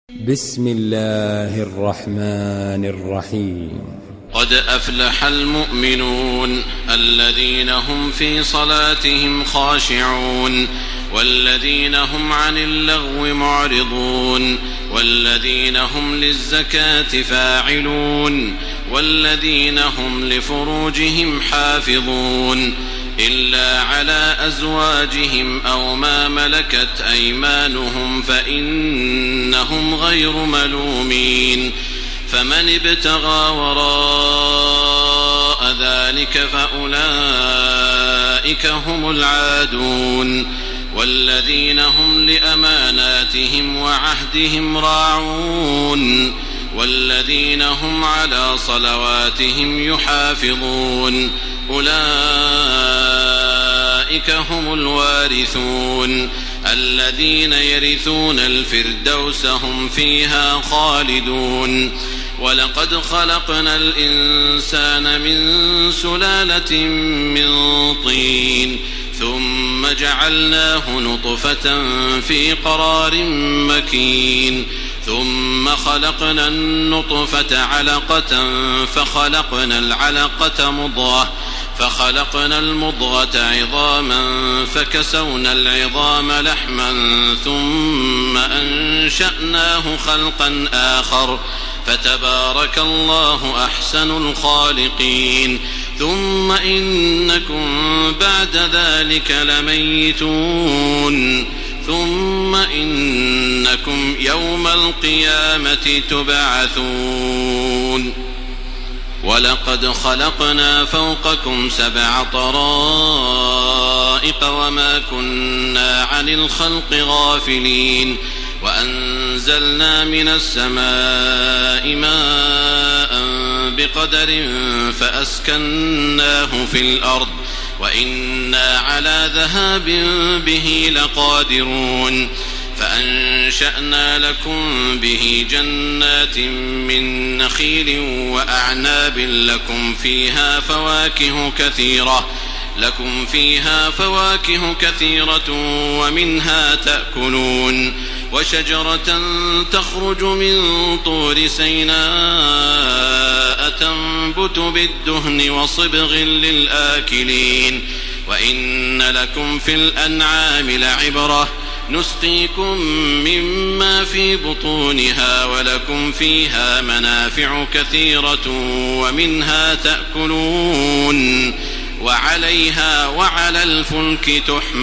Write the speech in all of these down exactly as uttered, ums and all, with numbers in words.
بسم الله الرحمن الرحيم. قد أفلح المؤمنون الذين هم في صلاتهم خاشعون والذين هم عن اللغو معرضون والذين هم للزكاة فاعلون والذين هم لفروجهم حافظون إلا على أزواجهم أو ما ملكت أيمانهم فإنهم غير ملومين. فمن ابتغى وراء ذلك فأولئك هم العادون والذين هم لأماناتهم وعهدهم راعون والذين هم على صلواتهم يحافظون أولئك هم الوارثون الذين يرثون الفردوس هم فيها خالدون. ولقد خلقنا الإنسان من سلالة من طين ثم جعلناه نطفة في قرار مكين ثم خلقنا النطفة علقة فخلقنا العلقة مضغة فخلقنا المضغة عظاما فكسونا العظام لحما ثم أنشأناه خلقا آخر فتبارك الله أحسن الخالقين. ثم إنكم بعد ذلك لميتون ثم إنكم يوم القيامة تبعثون. ولقد خلقنا فوقكم سبع طرائق وما كنا عن الخلق غافلين وأنزلنا من السماء ماء بقدر فأسكناه في الأرض وإنا على ذهاب به لقادرون. فأنشأنا لكم به جنات من نخيل وأعناب لكم فيها فواكه كثيرة لكم فيها فواكه كثيرة ومنها تأكلون. وشجرة تخرج من طور سيناء تنبت بالدهن وصبغ للآكلين. وإن لكم في الأنعام لعبرة نسقيكم مما في بطونها ولكم فيها منافع كثيرة ومنها تأكلون وعليها وعلى الفلك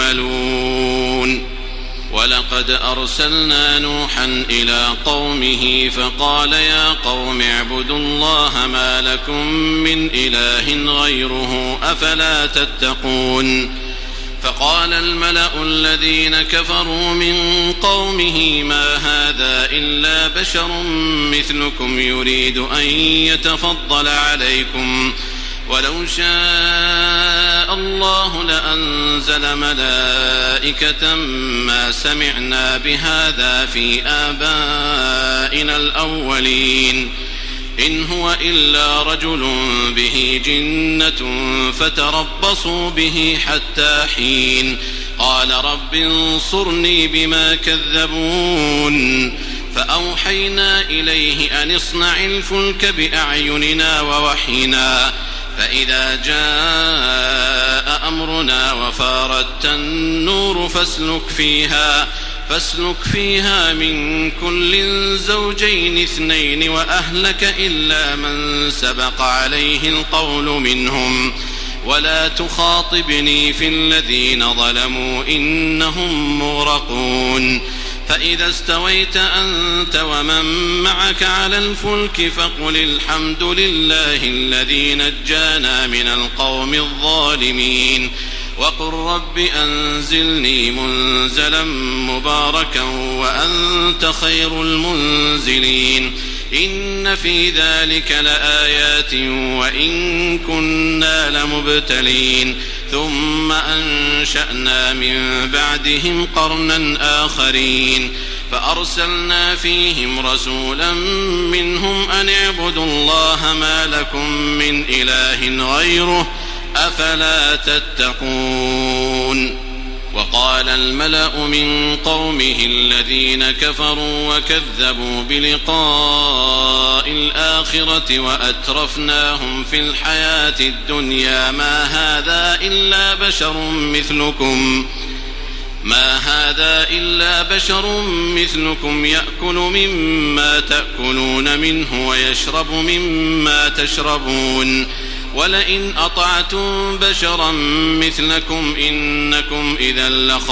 تحملون. ولقد أرسلنا نوحا إلى قومه فقال يا قوم اعبدوا الله ما لكم من إله غيره أفلا تتقون. فقال الملأ الذين كفروا من قومه ما هذا إلا بشر مثلكم يريد أن يتفضل عليكم ولو شاء الله لأنزل ملائكة ما سمعنا بهذا في آبائنا الأولين إن هو إلا رجل به جنة فتربصوا به حتى حين. قال رب انصرني بما كذبون. فأوحينا إليه أن اصنع الفلك بأعيننا ووحينا فإذا جاء أمرنا وفارت النور فاسلك فيها فاسلك فيها من كل زوجين اثنين وأهلك إلا من سبق عليه القول منهم ولا تخاطبني في الذين ظلموا إنهم مغرقون. فإذا استويت أنت ومن معك على الفلك فقل الحمد لله الذي نجانا من القوم الظالمين وقل رب أنزلني منزلا مباركا وأنت خير المنزلين. إن في ذلك لآيات وإن كنا لمبتلين. ثم أنشأنا من بعدهم قرنا آخرين فأرسلنا فيهم رسولا منهم أن اعبدوا الله ما لكم من إله غيره أفلا تتقون. وقال الملأ من قومه الذين كفروا وكذبوا بلقاء الآخرة وأترفناهم في الحياة الدنيا ما هذا إلا بشر مثلكم ما هذا إلا بشر مثلكم يأكل مما تأكلون منه ويشرب مما تشربون ولئن أطعتم بشرا مثلكم إنكم إذا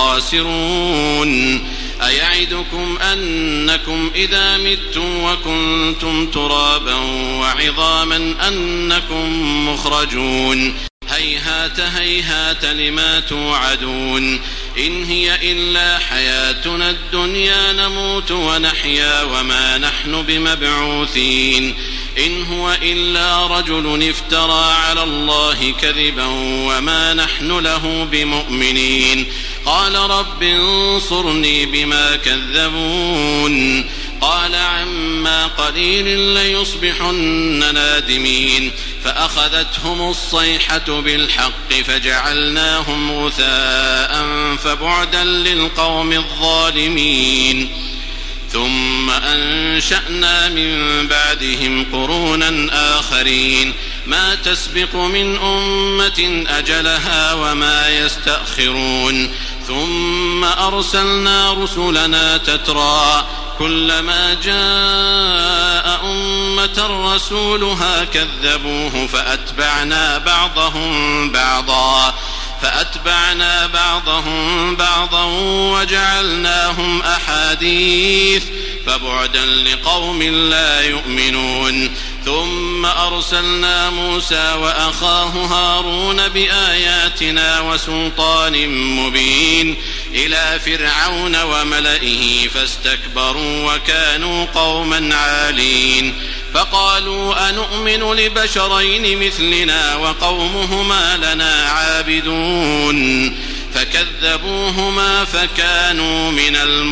لخاسرون أيعدكم أنكم إذا متم وكنتم ترابا وعظاما أنكم مخرجون هيهات هيهات لما توعدون إن هي إلا حياتنا الدنيا نموت ونحيا وما نحن بمبعوثين إن هو إلا رجل افترى على الله كذبا وما نحن له بمؤمنين قال رب انصرني بما كذبون قال عما قليل ليصبحن نادمين فأخذتهم الصيحة بالحق فجعلناهم غثاء فبعدا للقوم الظالمين ثم أنشأنا من بعدهم قرونا آخرين ما تسبق من أمة أجلها وما يستأخرون ثم أرسلنا رسلنا تترى كلما جاء أمة رسولها كذبوه فأتبعنا بعضهم بعضا فأتبعنا بعضهم بعضا وجعلناهم أحاديث فبعدا لقوم لا يؤمنون ثم أرسلنا موسى وأخاه هارون بآياتنا وسلطان مبين إلى فرعون وملئه فاستكبروا وكانوا قوما عالين فقالوا أنؤمن لبشرين مثلنا وقومهما لنا عابدون فكذبوهما فكانوا من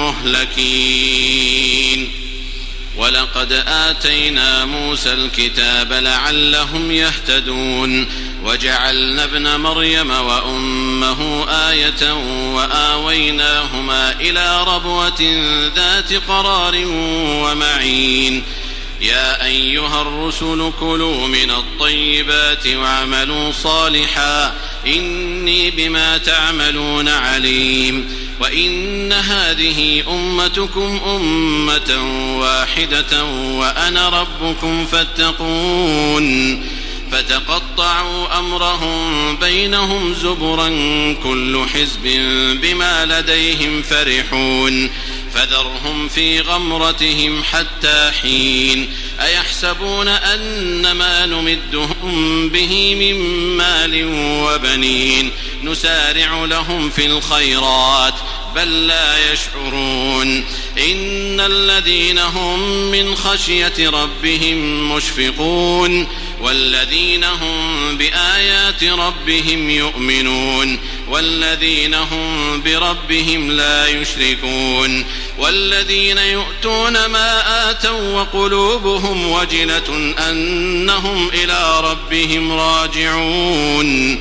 المهلكين ولقد آتينا موسى الكتاب لعلهم يهتدون وجعلنا ابن مريم وأمه آية وآويناهما إلى ربوة ذات قرار ومعين يا أيها الرسل كلوا من الطيبات واعملوا صالحا إني بما تعملون عليم وإن هذه أمتكم أمة واحدة وأنا ربكم فاتقون فتقطعوا أمرهم بينهم زبرا كل حزب بما لديهم فرحون فذرهم في غمرتهم حتى حين أيحسبون أن ما نمدهم به من مال وبنين نسارع لهم في الخيرات بل لا يشعرون إن الذين هم من خشية ربهم مشفقون والذين هم بآيات ربهم يؤمنون والذين هم بربهم لا يشركون والذين يؤتون ما آتوا وقلوبهم وجلة أنهم إلى ربهم راجعون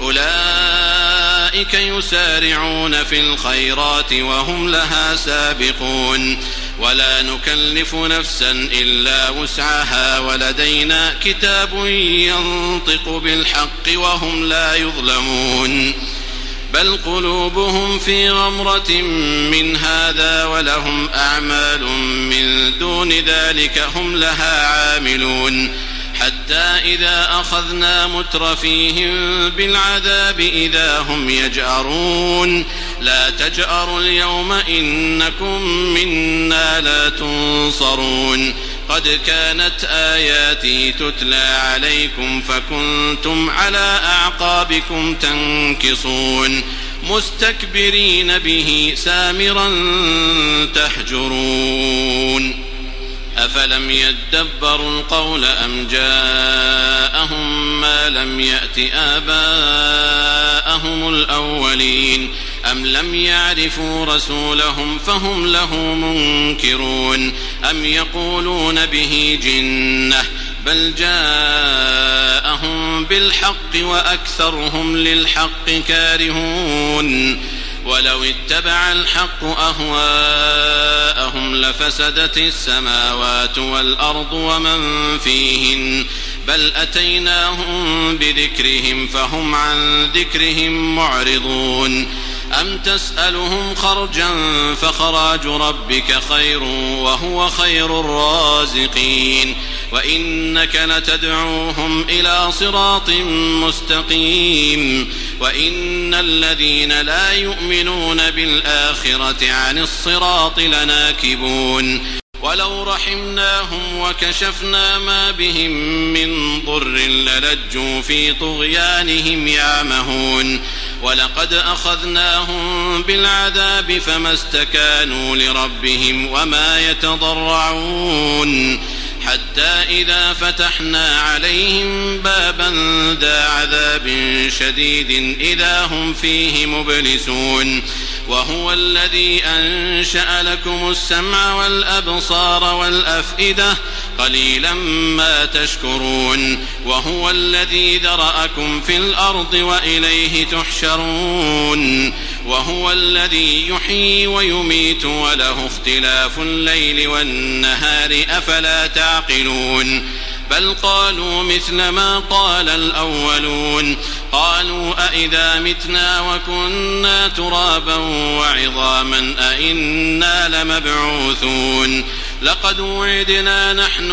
أولئك يسارعون في الخيرات وهم لها سابقون ولا نكلف نفسا إلا وسعها ولدينا كتاب ينطق بالحق وهم لا يظلمون بل قلوبهم في غمرة من هذا ولهم أعمال من دون ذلك هم لها عاملون حتى إذا أخذنا مترفيهم بالعذاب إذا هم يجأرون لا تجأروا اليوم إنكم منا لا تنصرون قد كانت آياتي تتلى عليكم فكنتم على أعقابكم تنكصون مستكبرين به سامرا تهجرون أفلم يدبروا القول أم جاءهم ما لم يأت آباءهم الأولين أم لم يعرفوا رسولهم فهم له منكرون أم يقولون به جنة بل جاءهم بالحق وأكثرهم للحق كارهون ولو اتبع الحق أهواءهم لفسدت السماوات والأرض ومن فيهن بل أتيناهم بذكرهم فهم عن ذكرهم معرضون أم تسألهم خرجا فخراج ربك خير وهو خير الرازقين وإنك لتدعوهم إلى صراط مستقيم وإن الذين لا يؤمنون بالآخرة عن الصراط لناكبون ولو رحمناهم وكشفنا ما بهم من ضر للجوا في طغيانهم يعمهون ولقد أخذناهم بالعذاب فما استكانوا لربهم وما يتضرعون حتى إذا فتحنا عليهم بابا ذا عذاب شديد إذا هم فيه مبلسون وهو الذي أنشأ لكم السمع والأبصار والأفئدة قليلا ما تشكرون وهو الذي ذرأكم في الأرض وإليه تحشرون وهو الذي يحيي ويميت وله اختلاف الليل والنهار أفلا تعقلون بل قالوا مثل ما قال الأولون قالوا أئذا متنا وكنا ترابا وعظاما أئنا لمبعوثون لقد وعدنا نحن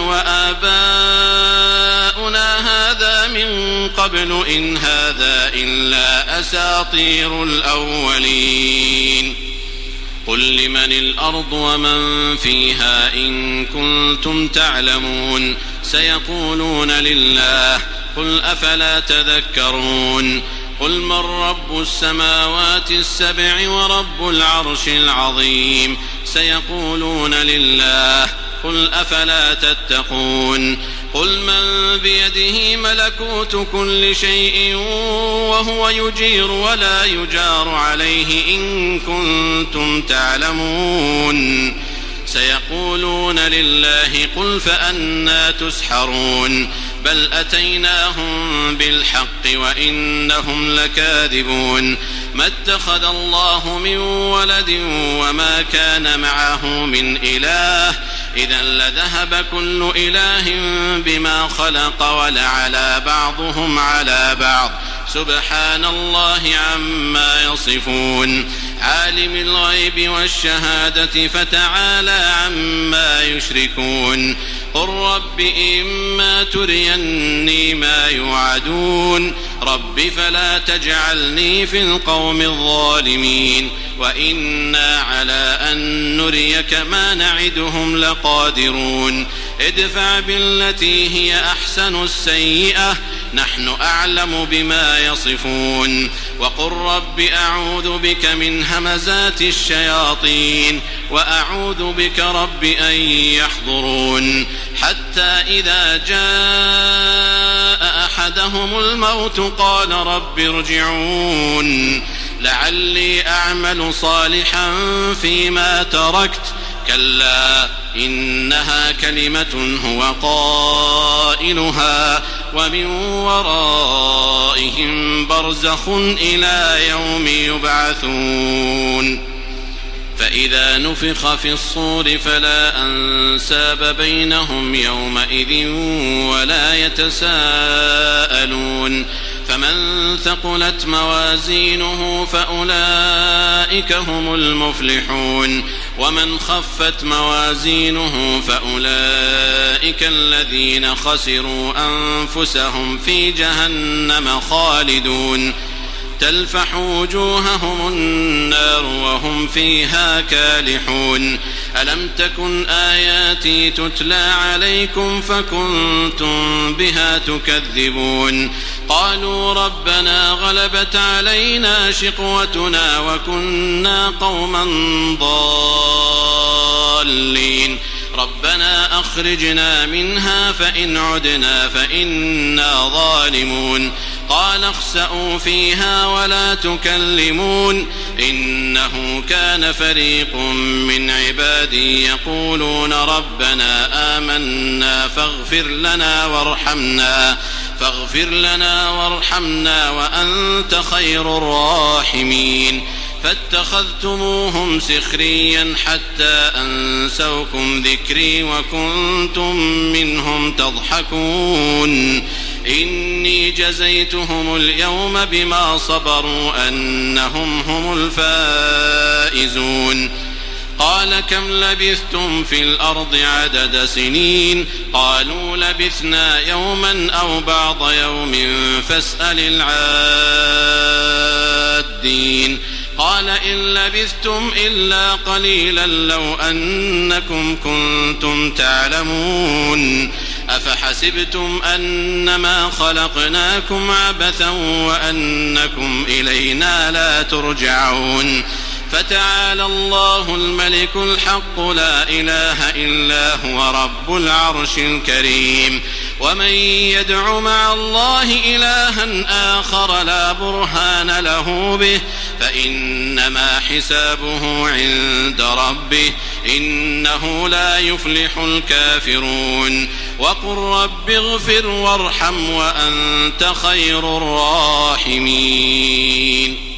وآباؤنا هذا من قبل إن هذا إلا أساطير الأولين قل لمن الأرض ومن فيها إن كنتم تعلمون سيقولون لله قل أفلا تذكرون قل من رب السماوات السبع ورب العرش العظيم سيقولون لله قل أفلا تتقون قل من بيده ملكوت كل شيء وهو يجير ولا يجار عليه إن كنتم تعلمون سيقولون لله قل فأنى تسحرون بل أتيناهم بالحق وإنهم لكاذبون ما اتخذ الله من ولد وما كان معه من إله إذا لذهب كل إله بما خلق ولعلى بعضهم على بعض سبحان الله عما يصفون عالم الغيب والشهادة فتعالى عما يشركون قل رب إما تريني ما يوعدون رب فلا تجعلني في القوم الظالمين وإنا على أن نريك ما نعدهم لقادرون ادفع بالتي هي أحسن السيئة نحن أعلم بما يصفون وقل رب أعوذ بك من همزات الشياطين وأعوذ بك رب أن يحضرون حتى إذا جاء أحدهم الموت قال رب ارجعون لعلي أعمل صالحا فيما تركت كلا إنها كلمة هو قائلها ومن ورائهم برزخ إلى يوم يبعثون فإذا نفخ في الصور فلا أنساب بينهم يومئذ ولا يتساءلون فمن ثقلت موازينه فأولئك هم المفلحون ومن خفت موازينه فأولئك الذين خسروا أنفسهم في جهنم خالدون تلفح وجوههم النار وهم فيها كالحون ألم تكن آياتي تتلى عليكم فكنتم بها تكذبون قالوا ربنا غلبت علينا شقوتنا وكنا قوما ضالين ربنا أخرجنا منها فإن عدنا فإنا ظالمون قال اخسئوا فيها ولا تكلمون إنه كان فريق من عبادي يقولون ربنا آمنا فاغفر لنا وارحمنا فاغفر لنا وارحمنا وأنت خير الراحمين فاتخذتموهم سخريا حتى أنسوكم ذكري وكنتم منهم تضحكون إني جزيتهم اليوم بما صبروا أنهم هم الفائزون قال كم لبثتم في الأرض عدد سنين قالوا لبثنا يوما أو بعض يوم فاسأل العادين قال إن لبثتم إلا قليلا لو أنكم كنتم تعلمون أفحسبتم أنما خلقناكم عبثا وأنكم إلينا لا ترجعون فتعالى الله الملك الحق لا إله إلا هو رب العرش الكريم ومن يدع مع الله إلها آخر لا برهان له به فإنما حسابه عند ربه إنه لا يفلح الكافرون وقل رب اغفر وارحم وأنت خير الراحمين